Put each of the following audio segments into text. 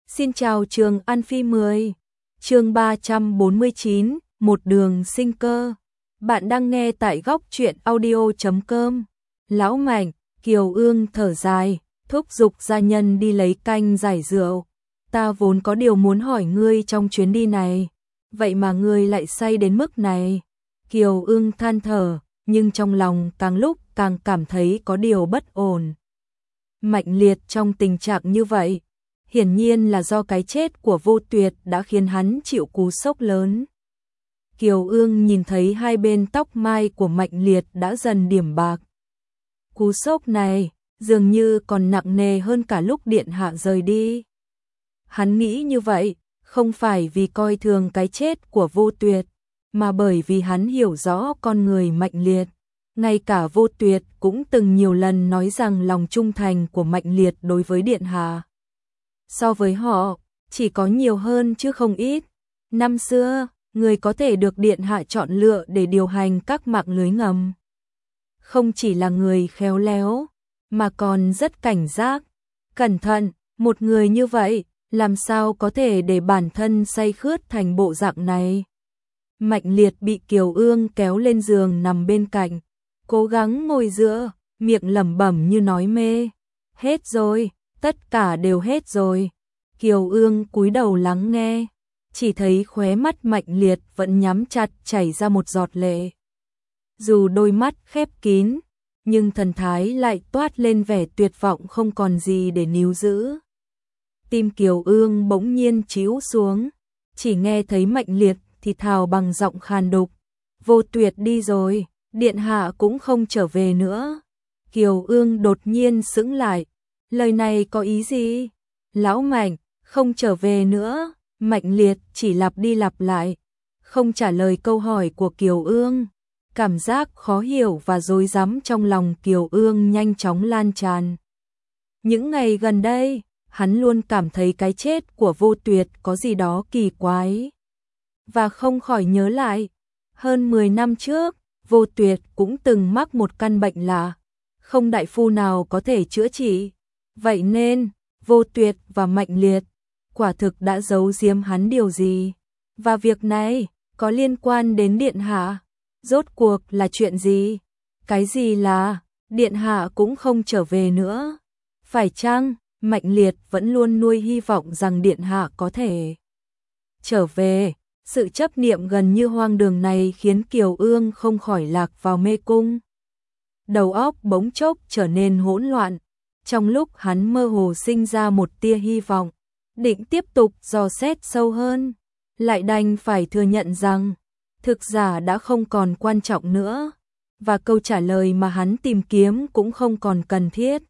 Xin chào trường An Phi 10, chương 349, một đường sinh cơ. Bạn đang nghe tại góc truyện audio.com. Lão Mạnh, Kiều Ương thở dài, thúc giục gia nhân đi lấy canh giải rượu. Ta vốn có điều muốn hỏi ngươi trong chuyến đi này, vậy mà ngươi lại say đến mức này. Kiều Ương than thở, nhưng trong lòng càng lúc càng cảm thấy có điều bất ổn. Mạnh Liệt trong tình trạng như vậy, hiển nhiên là do cái chết của Vô Tuyệt đã khiến hắn chịu cú sốc lớn. Kiều Ương nhìn thấy hai bên tóc mai của Mạnh Liệt đã dần điểm bạc. Cú sốc này dường như còn nặng nề hơn cả lúc điện hạ rời đi. Hắn nghĩ như vậy, không phải vì coi thường cái chết của Vô Tuyệt, mà bởi vì hắn hiểu rõ con người Mạnh Liệt. Ngay cả Vô Tuyệt cũng từng nhiều lần nói rằng lòng trung thành của Mạnh Liệt đối với điện hạ so với họ chỉ có nhiều hơn chứ không ít. Năm xưa, người có thể được điện hạ chọn lựa để điều hành các mạng lưới ngầm, không chỉ là người khéo léo, mà còn rất cảnh giác, cẩn thận. Một người như vậy, làm sao có thể để bản thân say khướt thành bộ dạng này. Mạnh Liệt bị Kiều Ương kéo lên giường nằm bên cạnh, cố gắng ngồi dựa, miệng lẩm bẩm như nói mê. Hết rồi, tất cả đều hết rồi. Kiều Ương cúi đầu lắng nghe, chỉ thấy khóe mắt Mạnh Liệt vẫn nhắm chặt chảy ra một giọt lệ. Dù đôi mắt khép kín, nhưng thần thái lại toát lên vẻ tuyệt vọng không còn gì để níu giữ. Tim Kiều Ương bỗng nhiên chíu xuống, chỉ nghe thấy Mạnh Liệt thì thào bằng giọng khàn đục: Vô Tuyệt đi rồi, điện hạ cũng không trở về nữa. Kiều Ương đột nhiên sững lại, lời này có ý gì? Lão Mạnh, không trở về nữa. Mạnh Liệt chỉ lặp đi lặp lại, không trả lời câu hỏi của Kiều Ương. Cảm giác khó hiểu và rối rắm trong lòng Kiều Ương nhanh chóng lan tràn. Những ngày gần đây, hắn luôn cảm thấy cái chết của Vô Tuyệt có gì đó kỳ quái, và không khỏi nhớ lại, hơn 10 năm trước, Vô Tuyệt cũng từng mắc một căn bệnh lạ, không đại phu nào có thể chữa trị. Vậy nên, Vô Tuyệt và Mạnh Liệt quả thực đã giấu giếm hắn điều gì, và việc này có liên quan đến điện hạ. Rốt cuộc là chuyện gì? Cái gì là điện hạ cũng không trở về nữa? Phải chăng Mạnh Liệt vẫn luôn nuôi hy vọng rằng điện hạ có thể trở về? Sự chấp niệm gần như hoang đường này khiến Kiều Ương không khỏi lạc vào mê cung. Đầu óc bỗng chốc trở nên hỗn loạn. Trong lúc hắn mơ hồ sinh ra một tia hy vọng, định tiếp tục dò xét sâu hơn, lại đành phải thừa nhận rằng thực giả đã không còn quan trọng nữa, và câu trả lời mà hắn tìm kiếm cũng không còn cần thiết.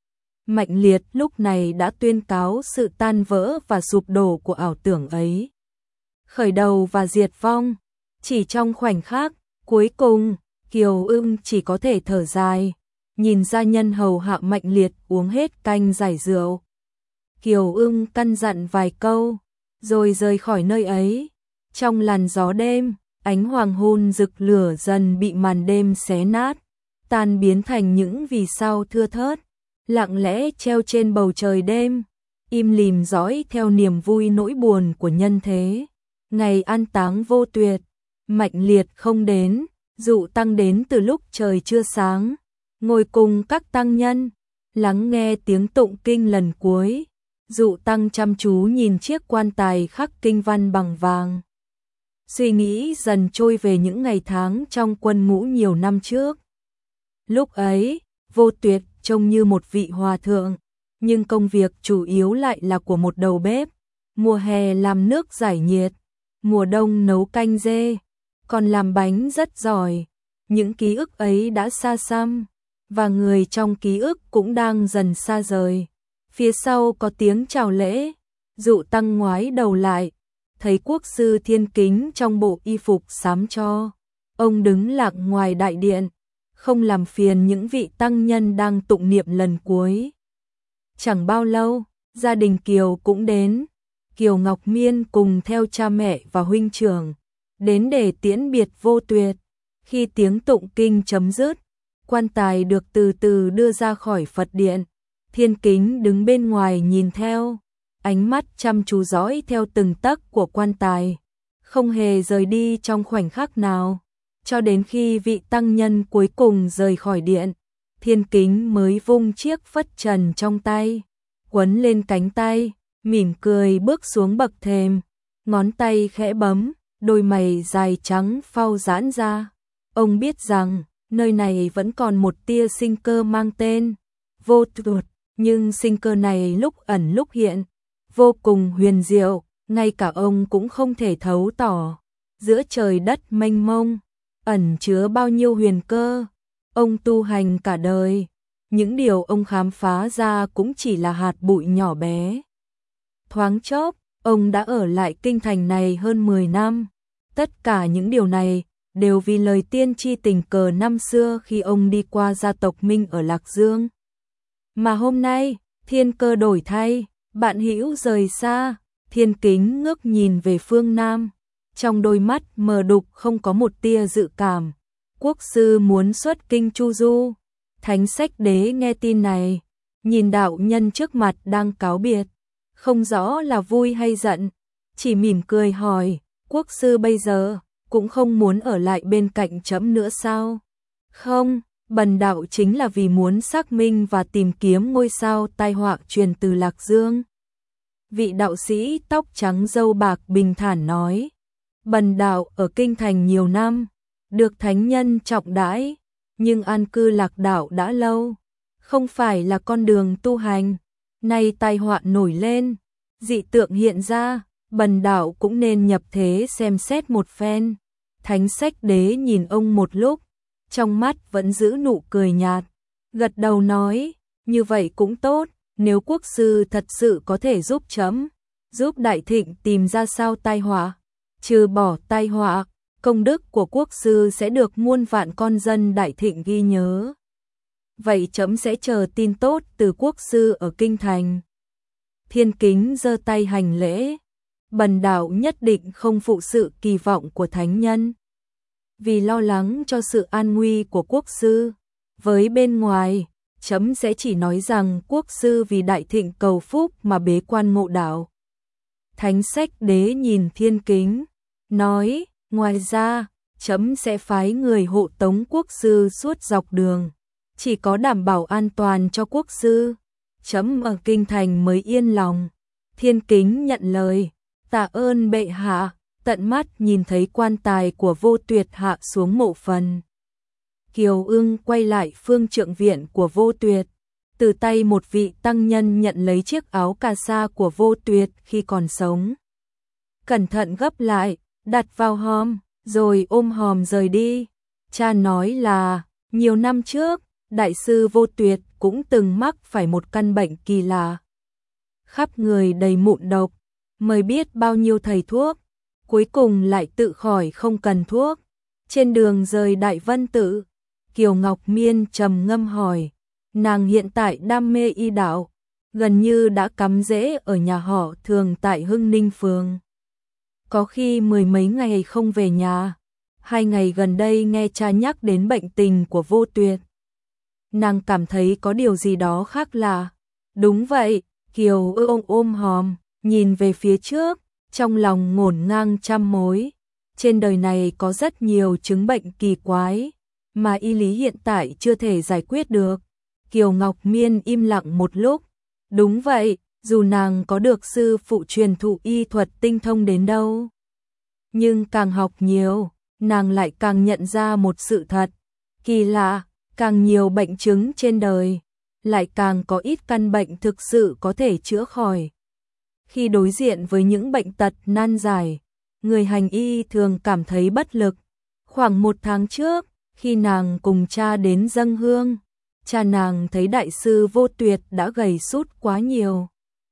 Mạnh Liệt lúc này đã tuyên cáo sự tan vỡ và sụp đổ của ảo tưởng ấy. Khởi đầu và diệt vong, chỉ trong khoảnh khắc. Cuối cùng, Kiều Ương chỉ có thể thở dài, nhìn gia nhân hầu hạ Mạnh Liệt uống hết canh giải rượu. Kiều Ương căn dặn vài câu, rồi rời khỏi nơi ấy. Trong làn gió đêm, ánh hoàng hôn rực lửa dần bị màn đêm xé nát, tan biến thành những vì sao thưa thớt, lặng lẽ treo trên bầu trời đêm, im lìm dõi theo niềm vui nỗi buồn của nhân thế. Ngày an táng Vô Tuyệt, Mạnh Liệt không đến, Dụ Tăng đến từ lúc trời chưa sáng, ngồi cùng các tăng nhân, lắng nghe tiếng tụng kinh lần cuối. Dụ Tăng chăm chú nhìn chiếc quan tài khắc kinh văn bằng vàng, suy nghĩ dần trôi về những ngày tháng trong quân ngũ nhiều năm trước. Lúc ấy, Vô Tuyệt trông như một vị hòa thượng, nhưng công việc chủ yếu lại là của một đầu bếp. Mùa hè làm nước giải nhiệt, mùa đông nấu canh dê, còn làm bánh rất giỏi. Những ký ức ấy đã xa xăm, và người trong ký ức cũng đang dần xa rời. Phía sau có tiếng chào lễ, Dụ Tăng ngoái đầu lại, thấy quốc sư Thiên Kính trong bộ y phục xám tro. Ông đứng lặng ngoài đại điện, không làm phiền những vị tăng nhân đang tụng niệm lần cuối. Chẳng bao lâu, gia đình Kiều cũng đến. Kiều Ngọc Miên cùng theo cha mẹ và huynh trưởng đến để tiễn biệt Vô Tuyệt. Khi tiếng tụng kinh chấm dứt, quan tài được từ từ đưa ra khỏi Phật điện. Thiên Kính đứng bên ngoài nhìn theo, ánh mắt chăm chú dõi theo từng tấc của quan tài, không hề rời đi trong khoảnh khắc nào, cho đến khi vị tăng nhân cuối cùng rời khỏi điện, Thiên Kính mới vung chiếc phất trần trong tay, quấn lên cánh tay, mỉm cười bước xuống bậc thềm, ngón tay khẽ bấm, đôi mày dài trắng phau giãn ra. Ông biết rằng, nơi này vẫn còn một tia sinh cơ mang tên Vô Tuột, nhưng sinh cơ này lúc ẩn lúc hiện, vô cùng huyền diệu, ngay cả ông cũng không thể thấu tỏ. Giữa trời đất mênh mông, ẩn chứa bao nhiêu huyền cơ. Ông tu hành cả đời, những điều ông khám phá ra cũng chỉ là hạt bụi nhỏ bé. Thoáng chốc, ông đã ở lại kinh thành này hơn 10 năm. Tất cả những điều này đều vì lời tiên tri tình cờ năm xưa khi ông đi qua gia tộc Minh ở Lạc Dương. Mà hôm nay, thiên cơ đổi thay, bạn hữu rời xa, Thiên Kính ngước nhìn về phương Nam. Trong đôi mắt mờ đục không có một tia dự cảm. Quốc sư muốn xuất kinh chu du. Thánh Sách Đế nghe tin này, nhìn đạo nhân trước mặt đang cáo biệt, không rõ là vui hay giận, chỉ mỉm cười hỏi, quốc sư bây giờ cũng không muốn ở lại bên cạnh trẫm nữa sao? Không, bần đạo chính là vì muốn xác minh và tìm kiếm ngôi sao tai họa truyền từ Lạc Dương. Vị đạo sĩ tóc trắng râu bạc bình thản nói, bần đạo ở kinh thành nhiều năm, được thánh nhân trọng đãi, nhưng an cư lạc đạo đã lâu, không phải là con đường tu hành. Nay tai họa nổi lên, dị tượng hiện ra, bần đạo cũng nên nhập thế xem xét một phen. Thánh Sách Đế nhìn ông một lúc, trong mắt vẫn giữ nụ cười nhạt, gật đầu nói, như vậy cũng tốt, nếu quốc sư thật sự có thể giúp trẫm, giúp Đại Thịnh tìm ra sao tai họa, trừ bỏ tai họa, công đức của quốc sư sẽ được muôn vạn con dân Đại Thịnh ghi nhớ. Vậy trẫm sẽ chờ tin tốt từ quốc sư ở kinh thành. Thiên Kính giơ tay hành lễ, bần đạo nhất định không phụ sự kỳ vọng của thánh nhân. Vì lo lắng cho sự an nguy của quốc sư, với bên ngoài, trẫm sẽ chỉ nói rằng quốc sư vì Đại Thịnh cầu phúc mà bế quan ngộ đạo. Thánh Sách Đế nhìn Thiên Kính, nói, ngoài ra, trẫm sẽ phái người hộ tống quốc sư suốt dọc đường, chỉ có đảm bảo an toàn cho quốc sư, trẫm ở kinh thành mới yên lòng. Thiên Kính nhận lời, tạ ơn bệ hạ, tận mắt nhìn thấy quan tài của Vô Tuyệt hạ xuống mộ phần. Kiều Ưng quay lại phương trượng viện của Vô Tuyệt, từ tay một vị tăng nhân nhận lấy chiếc áo cà sa của Vô Tuyệt khi còn sống. Cẩn thận gấp lại, đặt vào hòm, rồi ôm hòm rời đi. Cha nói là, nhiều năm trước, đại sư Vô Tuyệt cũng từng mắc phải một căn bệnh kỳ lạ. Khắp người đầy mụn độc, mới biết bao nhiêu thầy thuốc, cuối cùng lại tự khỏi không cần thuốc. Trên đường rời Đại Vân Tự, Kiều Ngọc Miên trầm ngâm hỏi, nàng hiện tại đam mê y đạo, gần như đã cắm rễ ở nhà họ Thường tại Hưng Ninh Phường. Có khi 10 mấy ngày không về nhà, 2 ngày gần đây nghe cha nhắc đến bệnh tình của Vô Tuyệt. Nàng cảm thấy có điều gì đó khác lạ. Đúng vậy, Kiều ôm hòm, nhìn về phía trước, trong lòng ngổn ngang trăm mối. Trên đời này có rất nhiều chứng bệnh kỳ quái, mà y lý hiện tại chưa thể giải quyết được. Kiều Ngọc Miên im lặng một lúc. Đúng vậy, dù nàng có được sư phụ truyền thụ y thuật tinh thông đến đâu, nhưng càng học nhiều, nàng lại càng nhận ra một sự thật. Kỳ lạ, càng nhiều bệnh chứng trên đời, lại càng có ít căn bệnh thực sự có thể chữa khỏi. Khi đối diện với những bệnh tật nan giải, người hành y thường cảm thấy bất lực. Khoảng 1 tháng trước, khi nàng cùng cha đến dâng hương, cha nàng thấy đại sư Vô Tuyệt đã gầy sút quá nhiều.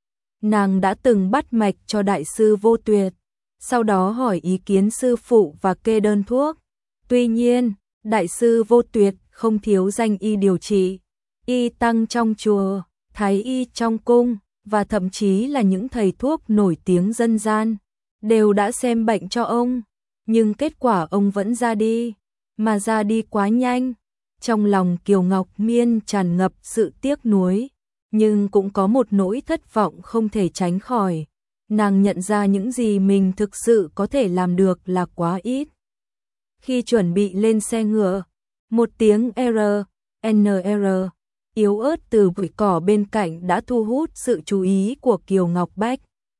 Nàng đã từng bắt mạch cho đại sư Vô Tuyệt, sau đó hỏi ý kiến sư phụ và kê đơn thuốc. Tuy nhiên, đại sư Vô Tuyệt không thiếu danh y điều trị, y tăng trong chùa, thái y trong cung, và thậm chí là những thầy thuốc nổi tiếng dân gian, đều đã xem bệnh cho ông, nhưng kết quả ông vẫn ra đi, mà ra đi quá nhanh. Trong lòng Kiều Ngọc Miên tràn ngập sự tiếc nuối, nhưng cũng có một nỗi thất vọng không thể tránh khỏi. Nàng nhận ra những gì mình thực sự có thể làm được là quá ít. Khi chuẩn bị lên xe ngựa, một tiếng NR yếu ớt từ bụi cỏ bên cạnh đã thu hút sự chú ý của Kiều Ngọc Bách.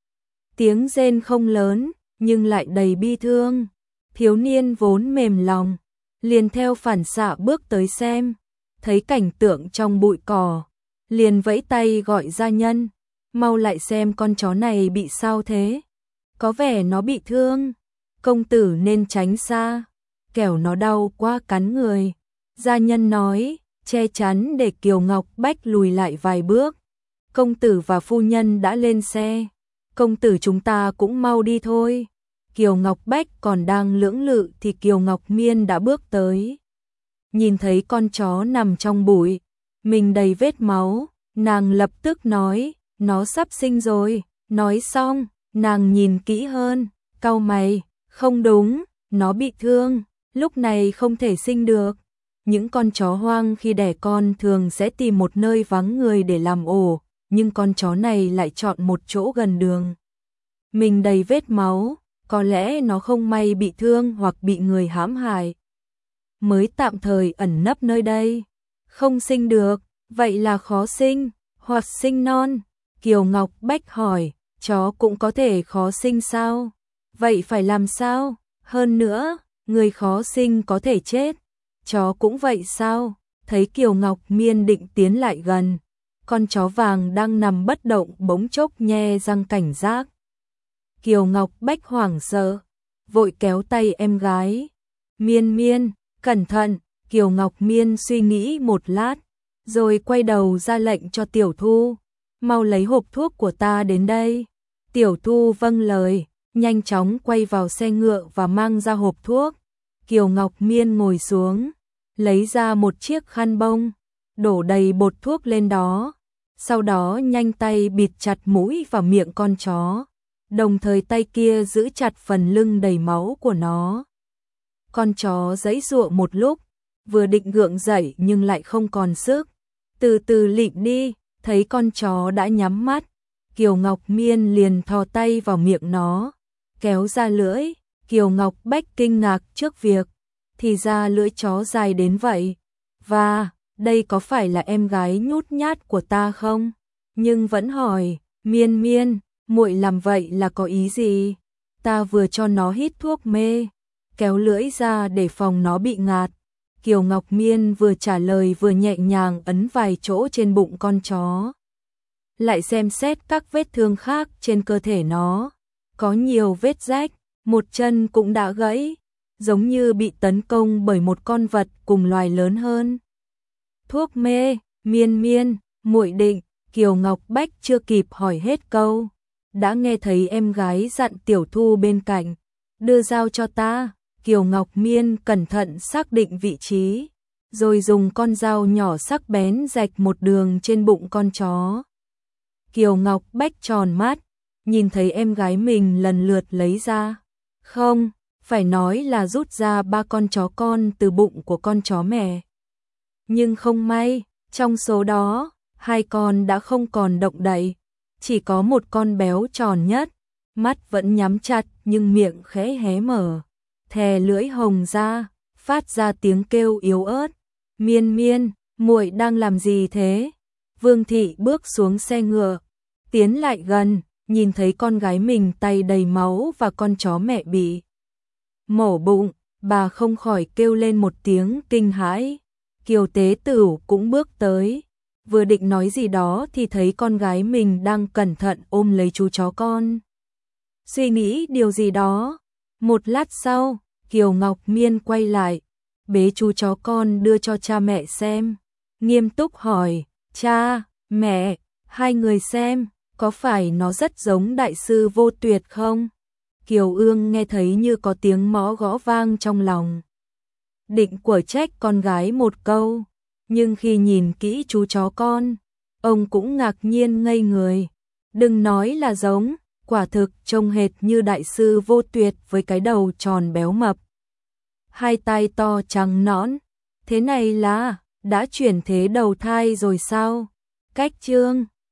Tiếng rên không lớn, nhưng lại đầy bi thương. Thiếu niên vốn mềm lòng, liền theo phản xạ bước tới xem, thấy cảnh tượng trong bụi cỏ, liền vẫy tay gọi gia nhân, mau lại xem con chó này bị sao thế. Có vẻ nó bị thương, công tử nên tránh xa, kẻo nó đau quá cắn người. Gia nhân nói, che chắn để Kiều Ngọc Bách lùi lại vài bước. Công tử và phu nhân đã lên xe, công tử chúng ta cũng mau đi thôi. Kiều Ngọc Bách còn đang lưỡng lự thì Kiều Ngọc Miên đã bước tới. Nhìn thấy con chó nằm trong bụi, mình đầy vết máu, nàng lập tức nói, nó sắp sinh rồi. Nói xong, nàng nhìn kỹ hơn, cau mày, không đúng, nó bị thương, lúc này không thể sinh được. Những con chó hoang khi đẻ con thường sẽ tìm một nơi vắng người để làm ổ, nhưng con chó này lại chọn một chỗ gần đường. Mình đầy vết máu, có lẽ nó không may bị thương hoặc bị người hãm hại, mới tạm thời ẩn nấp nơi đây. Không sinh được, vậy là khó sinh, hoặc sinh non. Kiều Ngọc Bách hỏi, chó cũng có thể khó sinh sao? Vậy phải làm sao? Hơn nữa, người khó sinh có thể chết. Chó cũng vậy sao? Thấy Kiều Ngọc Miên định tiến lại gần, con chó vàng đang nằm bất động bỗng chốc nhe răng cảnh giác. Kiều Ngọc Bách hoảng sợ, vội kéo tay em gái. Miên Miên, cẩn thận. Kiều Ngọc Miên suy nghĩ một lát, rồi quay đầu ra lệnh cho Tiểu Thu, mau lấy hộp thuốc của ta đến đây. Tiểu Thu vâng lời, nhanh chóng quay vào xe ngựa và mang ra hộp thuốc. Kiều Ngọc Miên ngồi xuống, lấy ra một chiếc khăn bông, đổ đầy bột thuốc lên đó, sau đó nhanh tay bịt chặt mũi và miệng con chó, đồng thời tay kia giữ chặt phần lưng đầy máu của nó. Con chó giãy giụa một lúc, vừa định gượng dậy nhưng lại không còn sức, từ từ lịm đi. Thấy con chó đã nhắm mắt, Kiều Ngọc Miên liền thò tay vào miệng nó, kéo ra lưỡi. Kiều Ngọc Bách kinh ngạc trước việc, thì ra lưỡi chó dài đến vậy, và đây có phải là em gái nhút nhát của ta không? Nhưng vẫn hỏi, Miên Miên, muội làm vậy là có ý gì? Ta vừa cho nó hít thuốc mê, kéo lưỡi ra để phòng nó bị ngạt. Kiều Ngọc Miên vừa trả lời vừa nhẹ nhàng ấn vài chỗ trên bụng con chó. Lại xem xét các vết thương khác trên cơ thể nó, có nhiều vết rách, một chân cũng đã gãy, giống như bị tấn công bởi một con vật cùng loài lớn hơn. Thuốc mê, Miên Miên, muội định. Kiều Ngọc Bách chưa kịp hỏi hết câu, đã nghe thấy em gái dặn Tiểu Thu bên cạnh, đưa dao cho ta. Kiều Ngọc Miên cẩn thận xác định vị trí, rồi dùng con dao nhỏ sắc bén rạch một đường trên bụng con chó. Kiều Ngọc Bách tròn mắt, nhìn thấy em gái mình lần lượt lấy ra, không, phải nói là rút ra 3 con chó con từ bụng của con chó mẹ. Nhưng không may, trong số đó, 2 con đã không còn động đậy, chỉ có một con béo tròn nhất, mắt vẫn nhắm chặt nhưng miệng khẽ hé mở, thè lưỡi hồng ra, phát ra tiếng kêu yếu ớt. Miên Miên, muội đang làm gì thế? Vương thị bước xuống xe ngựa, tiến lại gần, nhìn thấy con gái mình tay đầy máu và con chó mẹ bị mổ bụng, bà không khỏi kêu lên một tiếng kinh hãi. Kiều Tế Tửu cũng bước tới, vừa định nói gì đó thì thấy con gái mình đang cẩn thận ôm lấy chú chó con. Suy nghĩ điều gì đó, một lát sau, Kiều Ngọc Miên quay lại, bế chú chó con đưa cho cha mẹ xem, nghiêm túc hỏi, cha, mẹ, hai người xem, có phải nó rất giống đại sư Vô Tuyệt không? Kiều Ương nghe thấy như có tiếng mõ gõ vang trong lòng, định quở trách con gái một câu, nhưng khi nhìn kỹ chú chó con, ông cũng ngạc nhiên ngây người. Đừng nói là giống, quả thực trông hệt như đại sư Vô Tuyệt với cái đầu tròn béo mập, hai tai to trắng nõn. Thế này là đã chuyển thế đầu thai rồi sao? Cách chương